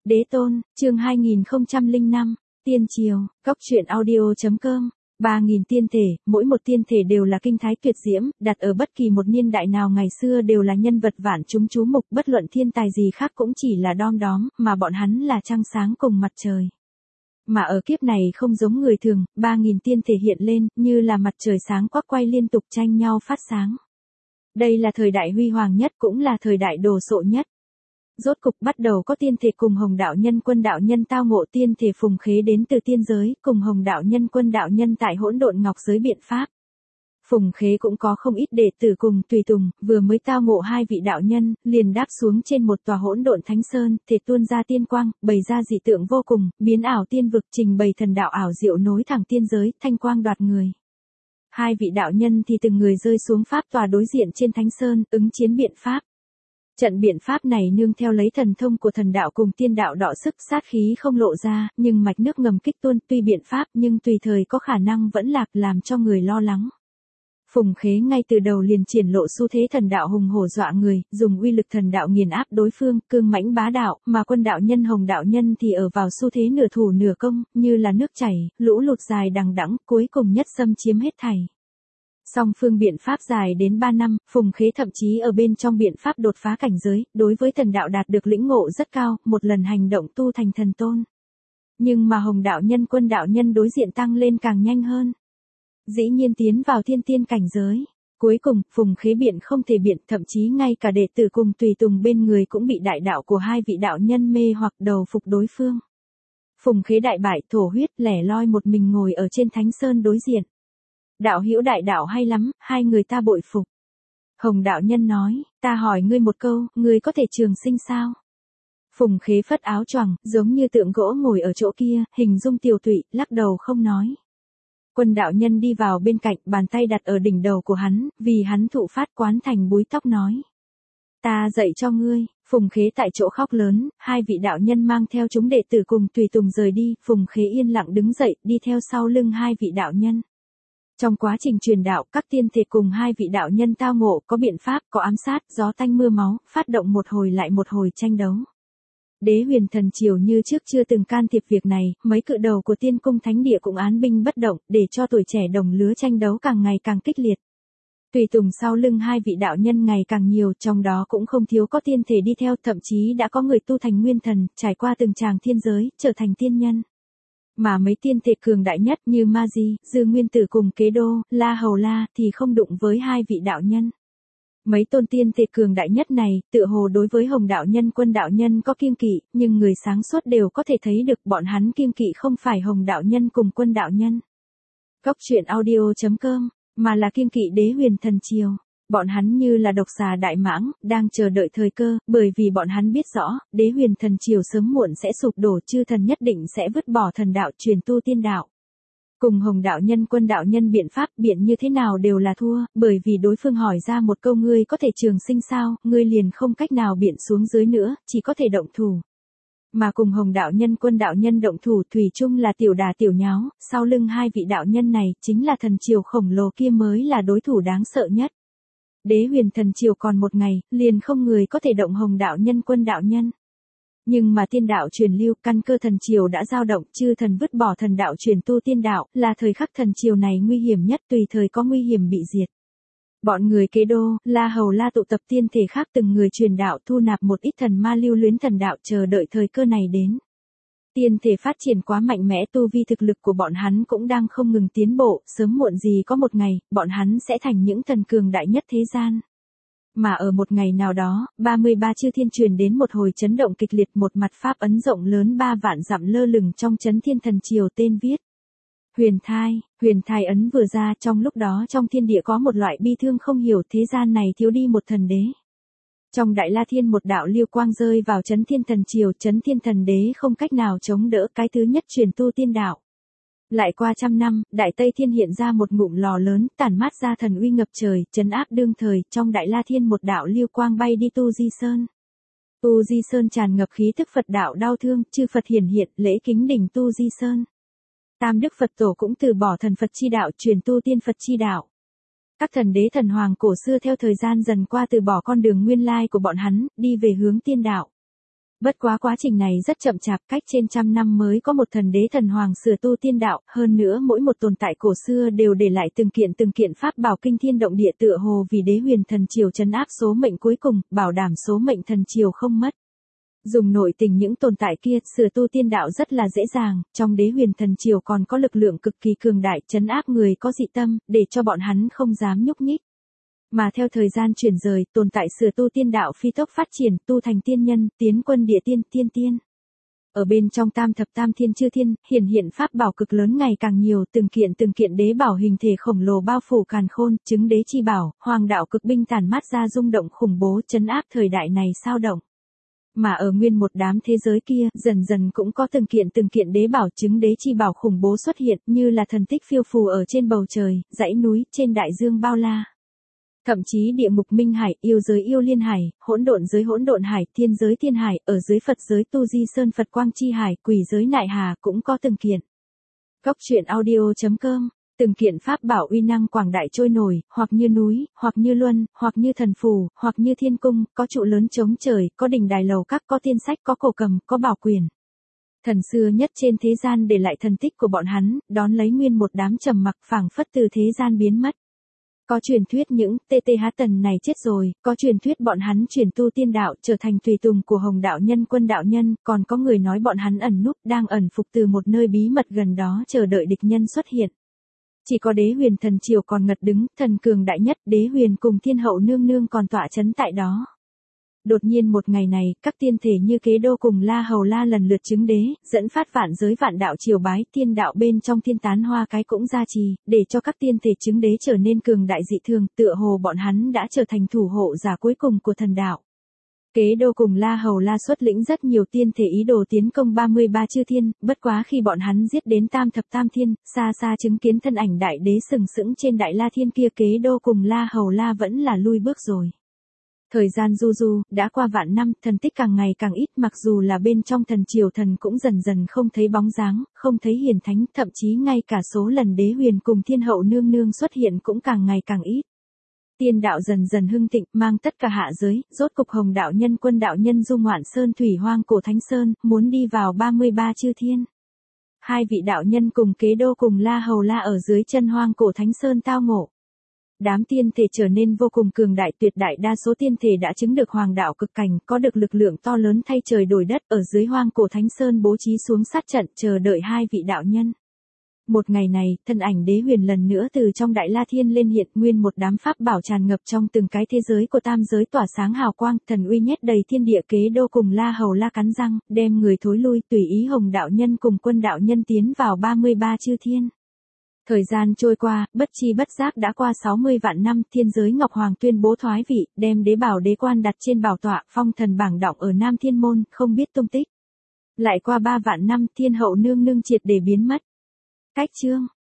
Đế tôn, chương 2005, Tiên triều, Cốc truyện audio.com. 3.000 tiên thể, mỗi một tiên thể đều là kinh thái tuyệt diễm, đặt ở bất kỳ một niên đại nào ngày xưa đều là nhân vật vạn chúng chú mục, bất luận thiên tài gì khác cũng chỉ là đom đóm, mà bọn hắn là trăng sáng cùng mặt trời. Mà ở kiếp này không giống người thường, 3.000 tiên thể hiện lên, như là mặt trời sáng quắc quay liên tục tranh nhau phát sáng. Đây là thời đại huy hoàng nhất, cũng là thời đại đồ sộ nhất. Rốt cục bắt đầu có tiên thể cùng Hồng đạo nhân Quân đạo nhân tao ngộ. Tiên thể Phùng Khế đến từ tiên giới, cùng Hồng đạo nhân Quân đạo nhân tại Hỗn Độn Ngọc giới biện pháp. Phùng Khế cũng có không ít đệ tử cùng tùy tùng, vừa mới tao ngộ hai vị đạo nhân, liền đáp xuống trên một tòa Hỗn Độn Thánh Sơn, thể tuôn ra tiên quang, bày ra dị tượng vô cùng, biến ảo tiên vực, trình bày thần đạo ảo diệu nối thẳng tiên giới, thanh quang đoạt người. Hai vị đạo nhân thì từng người rơi xuống pháp tòa đối diện trên Thánh Sơn, ứng chiến biện pháp. Trận biện pháp này nương theo lấy thần thông của thần đạo cùng tiên đạo đọ sức, sát khí không lộ ra, nhưng mạch nước ngầm kích tuôn, tuy biện pháp nhưng tùy thời có khả năng vẫn lạc, làm cho người lo lắng. Phùng Khế ngay từ đầu liền triển lộ xu thế thần đạo hùng hổ dọa người, dùng uy lực thần đạo nghiền áp đối phương, cương mãnh bá đạo, mà Quân đạo nhân Hồng đạo nhân thì ở vào xu thế nửa thủ nửa công, như là nước chảy, lũ lụt dài đằng đẵng, cuối cùng nhất xâm chiếm hết thảy. Song phương biện pháp dài đến 3 năm, Phùng Khế thậm chí ở bên trong biện pháp đột phá cảnh giới, đối với thần đạo đạt được lĩnh ngộ rất cao, một lần hành động tu thành thần tôn. Nhưng mà Hồng đạo nhân Quân đạo nhân đối diện tăng lên càng nhanh hơn. Dĩ nhiên tiến vào thiên tiên cảnh giới. Cuối cùng, Phùng Khế biện không thể biện, thậm chí ngay cả đệ tử cùng tùy tùng bên người cũng bị đại đạo của hai vị đạo nhân mê hoặc đầu phục đối phương. Phùng Khế đại bại, thổ huyết, lẻ loi một mình ngồi ở trên Thánh Sơn đối diện. Đạo hữu đại đạo hay lắm, hai người ta bội phục. Hồng đạo nhân nói, ta hỏi ngươi một câu, ngươi có thể trường sinh sao? Phùng Khế phất áo choàng, giống như tượng gỗ ngồi ở chỗ kia, hình dung tiều tụy, lắc đầu không nói. Quân đạo nhân đi vào bên cạnh, bàn tay đặt ở đỉnh đầu của hắn, vì hắn thụ phát quán thành búi tóc nói. Ta dạy cho ngươi. Phùng Khế tại chỗ khóc lớn, hai vị đạo nhân mang theo chúng đệ tử cùng tùy tùng rời đi, Phùng Khế yên lặng đứng dậy, đi theo sau lưng hai vị đạo nhân. Trong quá trình truyền đạo, các tiên thể cùng hai vị đạo nhân tao ngộ, có biện pháp, có ám sát, gió tanh mưa máu, phát động một hồi lại một hồi tranh đấu. Đế Huyền Thần Triều như trước chưa từng can thiệp việc này, mấy cự đầu của tiên cung thánh địa cũng án binh bất động, để cho tuổi trẻ đồng lứa tranh đấu càng ngày càng kích liệt. Tùy tùng sau lưng hai vị đạo nhân ngày càng nhiều, trong đó cũng không thiếu có tiên thể đi theo, thậm chí đã có người tu thành nguyên thần, trải qua từng tràng thiên giới, trở thành tiên nhân. Mà mấy tiên thể cường đại nhất như Ma Di, Dư Nguyên Tử cùng Kế Đô, La Hầu La thì không đụng với hai vị đạo nhân. Mấy tôn tiên thể cường đại nhất này, tựa hồ đối với Hồng đạo nhân Quân đạo nhân có kiêng kỵ, nhưng người sáng suốt đều có thể thấy được bọn hắn kiêng kỵ không phải Hồng đạo nhân cùng Quân đạo nhân. Cốc truyện audio.com, mà là kiêng kỵ Đế Huyền Thần Triều. Bọn hắn như là độc xà đại mãng, đang chờ đợi thời cơ, bởi vì bọn hắn biết rõ, Đế Huyền Thần Triều sớm muộn sẽ sụp đổ, chư thần nhất định sẽ vứt bỏ thần đạo truyền tu tiên đạo. Cùng Hồng đạo nhân Quân đạo nhân biện pháp biện như thế nào đều là thua, bởi vì đối phương hỏi ra một câu ngươi có thể trường sinh sao, ngươi liền không cách nào biện xuống dưới nữa, chỉ có thể động thủ. Mà cùng Hồng đạo nhân Quân đạo nhân động thủ thủy chung là tiểu đà tiểu nháo, sau lưng hai vị đạo nhân này chính là thần triều khổng lồ kia mới là đối thủ đáng sợ nhất. Đế Huyền Thần Triều còn một ngày, liền không người có thể động Hồng đạo nhân Quân đạo nhân. Nhưng mà tiên đạo truyền lưu, căn cơ thần triều đã dao động, chư thần vứt bỏ thần đạo truyền tu tiên đạo, là thời khắc thần triều này nguy hiểm nhất, tùy thời có nguy hiểm bị diệt. Bọn người Kế Đô, La Hầu La tụ tập tiên thể khác từng người truyền đạo, thu nạp một ít thần ma lưu luyến thần đạo, chờ đợi thời cơ này đến. Tiên thể phát triển quá mạnh mẽ, tu vi thực lực của bọn hắn cũng đang không ngừng tiến bộ, sớm muộn gì có một ngày, bọn hắn sẽ thành những thần cường đại nhất thế gian. Mà ở một ngày nào đó, 33 chư thiên truyền đến một hồi chấn động kịch liệt, một mặt pháp ấn rộng lớn 3 vạn dặm lơ lửng trong chấn thiên thần triều, tên viết Huyền thai ấn vừa ra, trong lúc đó trong thiên địa có một loại bi thương không hiểu, thế gian này thiếu đi một thần đế. Trong Đại La Thiên một đạo lưu quang rơi vào chấn thiên thần triều, chấn thiên thần đế không cách nào chống đỡ, cái thứ nhất truyền tu tiên đạo. Lại qua trăm năm, Đại Tây Thiên hiện ra một ngụm lò lớn, tản mát ra thần uy ngập trời, trấn áp đương thời, trong Đại La Thiên một đạo lưu quang bay đi Tu Di Sơn. Tu Di Sơn tràn ngập khí thức Phật đạo đau thương, chư Phật hiển hiện, lễ kính đỉnh Tu Di Sơn. Tam Đức Phật Tổ cũng từ bỏ thần Phật chi đạo, truyền tu tiên Phật chi đạo. Các thần đế thần hoàng cổ xưa theo thời gian dần qua từ bỏ con đường nguyên lai của bọn hắn, đi về hướng tiên đạo. Bất quá quá trình này rất chậm chạp, cách trên trăm năm mới có một thần đế thần hoàng sửa tu tiên đạo, hơn nữa mỗi một tồn tại cổ xưa đều để lại từng kiện pháp bảo kinh thiên động địa tựa hồ vì đế huyền thần triều trấn áp số mệnh cuối cùng, bảo đảm số mệnh thần triều không mất. Dùng nội tình những tồn tại kia, sửa tu tiên đạo rất là dễ dàng, trong đế huyền thần triều còn có lực lượng cực kỳ cường đại trấn áp người có dị tâm, để cho bọn hắn không dám nhúc nhích. Mà theo thời gian chuyển rời, tồn tại sửa tu tiên đạo phi tốc phát triển, tu thành tiên nhân, tiến quân địa tiên, tiên. Ở bên trong tam thập tam thiên chư thiên, hiện pháp bảo cực lớn ngày càng nhiều, từng kiện đế bảo hình thể khổng lồ bao phủ càn khôn, chứng đế chi bảo, hoàng đạo cực binh tản mát ra rung động khủng bố trấn áp thời đại này sao động. Mà ở nguyên một đám thế giới kia, dần dần cũng có từng kiện đế bảo chứng đế chi bảo khủng bố xuất hiện, như là thần tích phiêu phù ở trên bầu trời, dãy núi, trên đại dương bao la. Thậm chí địa ngục minh hải, yêu giới yêu liên hải, hỗn độn hải, thiên giới thiên hải, ở dưới Phật giới tu di sơn Phật quang chi hải, quỷ giới nại hà cũng có từng kiện. Cốc truyện audio.com, từng kiện pháp bảo uy năng quảng đại trôi nổi, hoặc như núi, hoặc như luân, hoặc như thần phù, hoặc như thiên cung, có trụ lớn chống trời, có đỉnh đài lầu các, có tiên sách, có cổ cầm, có bảo quyền. Thần xưa nhất trên thế gian để lại thần tích của bọn hắn, đón lấy nguyên một đám trầm mặc phảng phất từ thế gian biến mất. Có truyền thuyết những TTH tần này chết rồi, có truyền thuyết bọn hắn chuyển tu tiên đạo trở thành tùy tùng của Hồng đạo nhân Quân đạo nhân, còn có người nói bọn hắn ẩn núp đang ẩn phục từ một nơi bí mật gần đó chờ đợi địch nhân xuất hiện. Chỉ có đế huyền thần triều còn ngật đứng, thần cường đại nhất, đế huyền cùng thiên hậu nương nương còn tọa chấn tại đó. Đột nhiên một ngày này, các tiên thể như Kế Đô cùng La Hầu La lần lượt chứng đế, dẫn phát vạn giới vạn đạo triều bái, tiên đạo bên trong thiên tán hoa cái cũng gia trì, để cho các tiên thể chứng đế trở nên cường đại dị thường, tựa hồ bọn hắn đã trở thành thủ hộ giả cuối cùng của thần đạo. Kế Đô cùng La Hầu La xuất lĩnh rất nhiều tiên thể ý đồ tiến công 33 chư thiên, bất quá khi bọn hắn giết đến tam thập tam thiên, xa xa chứng kiến thân ảnh đại đế sừng sững trên đại la thiên kia, Kế Đô cùng La Hầu La vẫn là lui bước rồi. Thời gian du, đã qua vạn năm, thần tích càng ngày càng ít, mặc dù là bên trong thần triều thần cũng dần dần không thấy bóng dáng, không thấy hiền thánh, thậm chí ngay cả số lần đế huyền cùng thiên hậu nương nương xuất hiện cũng càng ngày càng ít. Tiên đạo dần dần hưng thịnh, mang tất cả hạ giới, rốt cục Hồng đạo nhân Quân đạo nhân du ngoạn sơn thủy hoang cổ thánh sơn, muốn đi vào 33 chư thiên. Hai vị đạo nhân cùng Kế Đô cùng La Hầu La ở dưới chân hoang cổ thánh sơn tao ngộ. Đám tiên thể trở nên vô cùng cường đại, tuyệt đại đa số tiên thể đã chứng được hoàng đạo cực cảnh, có được lực lượng to lớn thay trời đổi đất, ở dưới hoang cổ thánh sơn bố trí xuống sát trận chờ đợi hai vị đạo nhân. Một ngày này, thân ảnh đế huyền lần nữa từ trong đại la thiên lên hiện, nguyên một đám pháp bảo tràn ngập trong từng cái thế giới của tam giới tỏa sáng hào quang, thần uy nhét đầy thiên địa. Kế Đô cùng La Hầu La cắn răng, đem người thối lui, tùy ý Hồng đạo nhân cùng Quân đạo nhân tiến vào 33 chư thiên. Thời gian trôi qua, bất chi bất giác đã qua 60 vạn năm, thiên giới Ngọc Hoàng tuyên bố thoái vị, đem đế bảo đế quan đặt trên bảo tọa, phong thần bảng đọng ở Nam Thiên Môn, không biết tung tích. Lại qua 3 vạn năm, thiên hậu nương nương triệt để biến mất. Cách chương